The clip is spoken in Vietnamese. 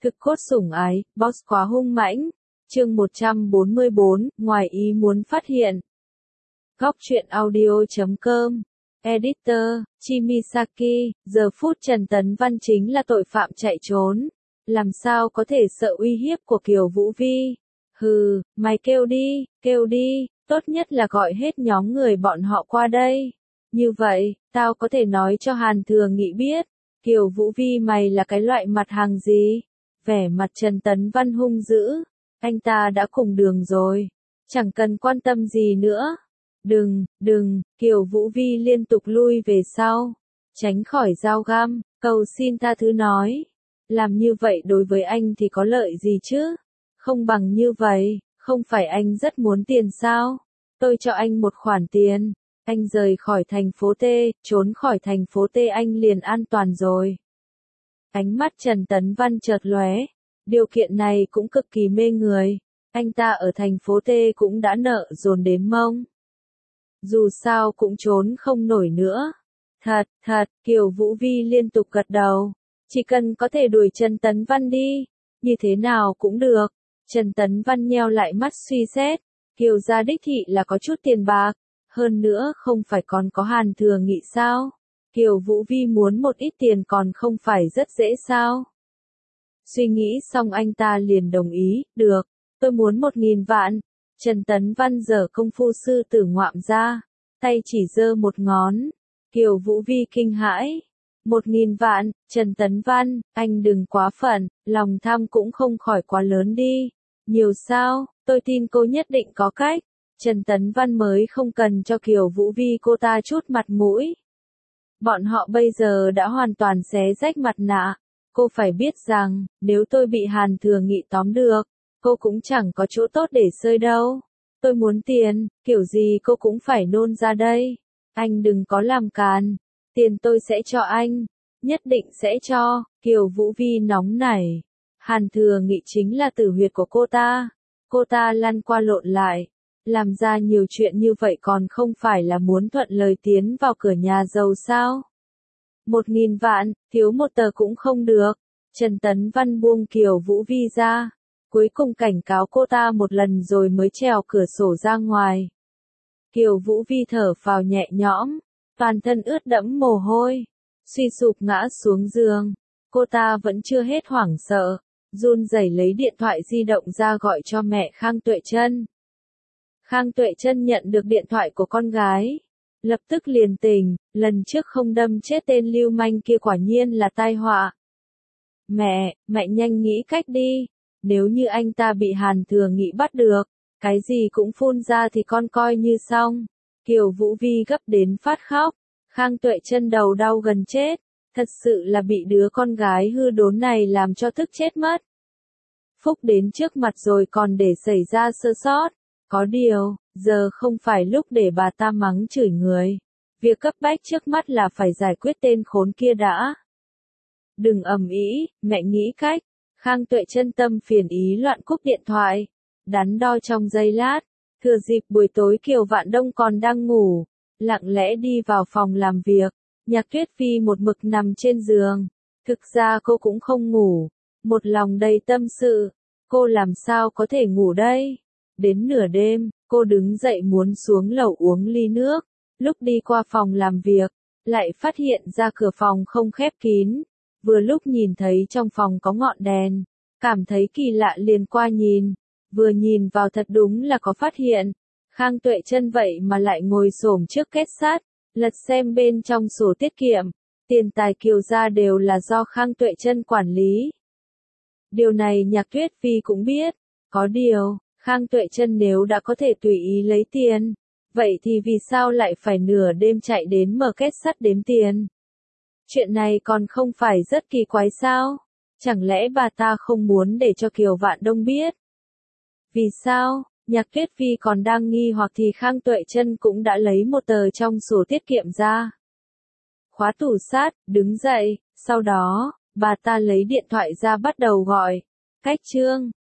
Thực cốt sủng ái, boss quá hung mãnh. Chương 144, ngoài ý muốn phát hiện. Góc truyện audio.com. Editor, Chimisaki, giờ phút Trần Tấn Văn chính là tội phạm chạy trốn. Làm sao có thể sợ uy hiếp của Kiều Vũ Vi? Hừ, mày kêu đi, tốt nhất là gọi hết nhóm người bọn họ qua đây. Như vậy, tao có thể nói cho Hàn Thừa Nghị biết, Kiều Vũ Vi mày là cái loại mặt hàng gì? Vẻ mặt Trần Tấn Văn hung dữ, anh ta đã cùng đường rồi, chẳng cần quan tâm gì nữa. Đừng, Kiều Vũ Vi liên tục lui về sau, tránh khỏi dao găm, cầu xin tha thứ nói. Làm như vậy đối với anh thì có lợi gì chứ? Không bằng như vậy, không phải anh rất muốn tiền sao? Tôi cho anh một khoản tiền, anh rời khỏi thành phố T, trốn khỏi thành phố T anh liền an toàn rồi. Ánh mắt Trần Tấn Văn chợt lóe, điều kiện này cũng cực kỳ mê người, anh ta ở thành phố T cũng đã nợ dồn đến mông. Dù sao cũng trốn không nổi nữa. Thật, Kiều Vũ Vi liên tục gật đầu. Chỉ cần có thể đuổi Trần Tấn Văn đi, như thế nào cũng được. Trần Tấn Văn nheo lại mắt suy xét, Kiều gia đích thị là có chút tiền bạc, hơn nữa không phải còn có Hàn Thừa Nghị sao? Kiều Vũ Vi muốn một ít tiền còn không phải rất dễ sao? Suy nghĩ xong anh ta liền đồng ý, được, tôi muốn 1.000 vạn. Trần Tấn Văn giở công phu sư tử ngoạm ra, tay chỉ giơ một ngón. Kiều Vũ Vi kinh hãi. 1.000 vạn, Trần Tấn Văn, anh đừng quá phận, lòng tham cũng không khỏi quá lớn đi. Nhiều sao, tôi tin cô nhất định có cách. Trần Tấn Văn mới không cần cho Kiều Vũ Vi cô ta chút mặt mũi. Bọn họ bây giờ đã hoàn toàn xé rách mặt nạ. Cô phải biết rằng, nếu tôi bị Hàn Thừa Nghị tóm được, cô cũng chẳng có chỗ tốt để xơi đâu. Tôi muốn tiền, kiểu gì cô cũng phải nôn ra đây. Anh đừng có làm càn. Tiền tôi sẽ cho anh. Nhất định sẽ cho. Kiều Vũ Vi nóng nảy. Hàn Thừa Nghị chính là tử huyệt của cô ta. Cô ta lăn qua lộn lại. Làm ra nhiều chuyện như vậy còn không phải là muốn thuận lời tiến vào cửa nhà giàu sao? 1.000 vạn, thiếu một tờ cũng không được. Trần Tấn Văn buông Kiều Vũ Vi ra. Cuối cùng cảnh cáo cô ta một lần rồi mới trèo cửa sổ ra ngoài. Kiều Vũ Vi thở phào nhẹ nhõm, toàn thân ướt đẫm mồ hôi, suy sụp ngã xuống giường. Cô ta vẫn chưa hết hoảng sợ, run rẩy lấy điện thoại di động ra gọi cho mẹ Khang Tuệ Trân. Khang Tuệ Trân nhận được điện thoại của con gái, lập tức liền tỉnh, lần trước không đâm chết tên lưu manh kia quả nhiên là tai họa. Mẹ nhanh nghĩ cách đi, nếu như anh ta bị Hàn Thừa Nghị bắt được, cái gì cũng phun ra thì con coi như xong. Kiều Vũ Vi gấp đến phát khóc, Khang Tuệ Trân đầu đau gần chết, thật sự là bị đứa con gái hư đốn này làm cho tức chết mất. Phúc đến trước mặt rồi còn để xảy ra sơ sót, có điều, giờ không phải lúc để bà ta mắng chửi người. Việc cấp bách trước mắt là phải giải quyết tên khốn kia đã. Đừng ầm ĩ, mẹ nghĩ cách. Khang Tuệ Trân tâm phiền ý loạn cúp điện thoại. Đắn đo trong giây lát, thừa dịp buổi tối Kiều Vạn Đông còn đang ngủ, lặng lẽ đi vào phòng làm việc. Nhạc Tuyết Phi một mực nằm trên giường. Thực ra cô cũng không ngủ, một lòng đầy tâm sự. Cô làm sao có thể ngủ đây? Đến nửa đêm, cô đứng dậy muốn xuống lầu uống ly nước. Lúc đi qua phòng làm việc, lại phát hiện ra cửa phòng không khép kín. Vừa lúc nhìn thấy trong phòng có ngọn đèn, cảm thấy kỳ lạ liền qua nhìn. Vừa nhìn vào thật đúng là có phát hiện. Khang Tuệ Trân vậy mà lại ngồi xổm trước két sắt, lật xem bên trong sổ tiết kiệm. Tiền tài Kiều gia đều là do Khang Tuệ Trân quản lý. Điều này Nhạc Tuyết Phi cũng biết. Có điều, Khang Tuệ Trân nếu đã có thể tùy ý lấy tiền, vậy thì vì sao lại phải nửa đêm chạy đến mở két sắt đếm tiền? Chuyện này còn không phải rất kỳ quái sao? Chẳng lẽ bà ta không muốn để cho Kiều Vạn Đông biết? Vì sao? Nhạc Tuyết Phi còn đang nghi hoặc thì Khang Tuệ Trân cũng đã lấy một tờ trong sổ tiết kiệm ra. Khóa tủ sát, đứng dậy, sau đó, bà ta lấy điện thoại ra bắt đầu gọi. Cách Trương,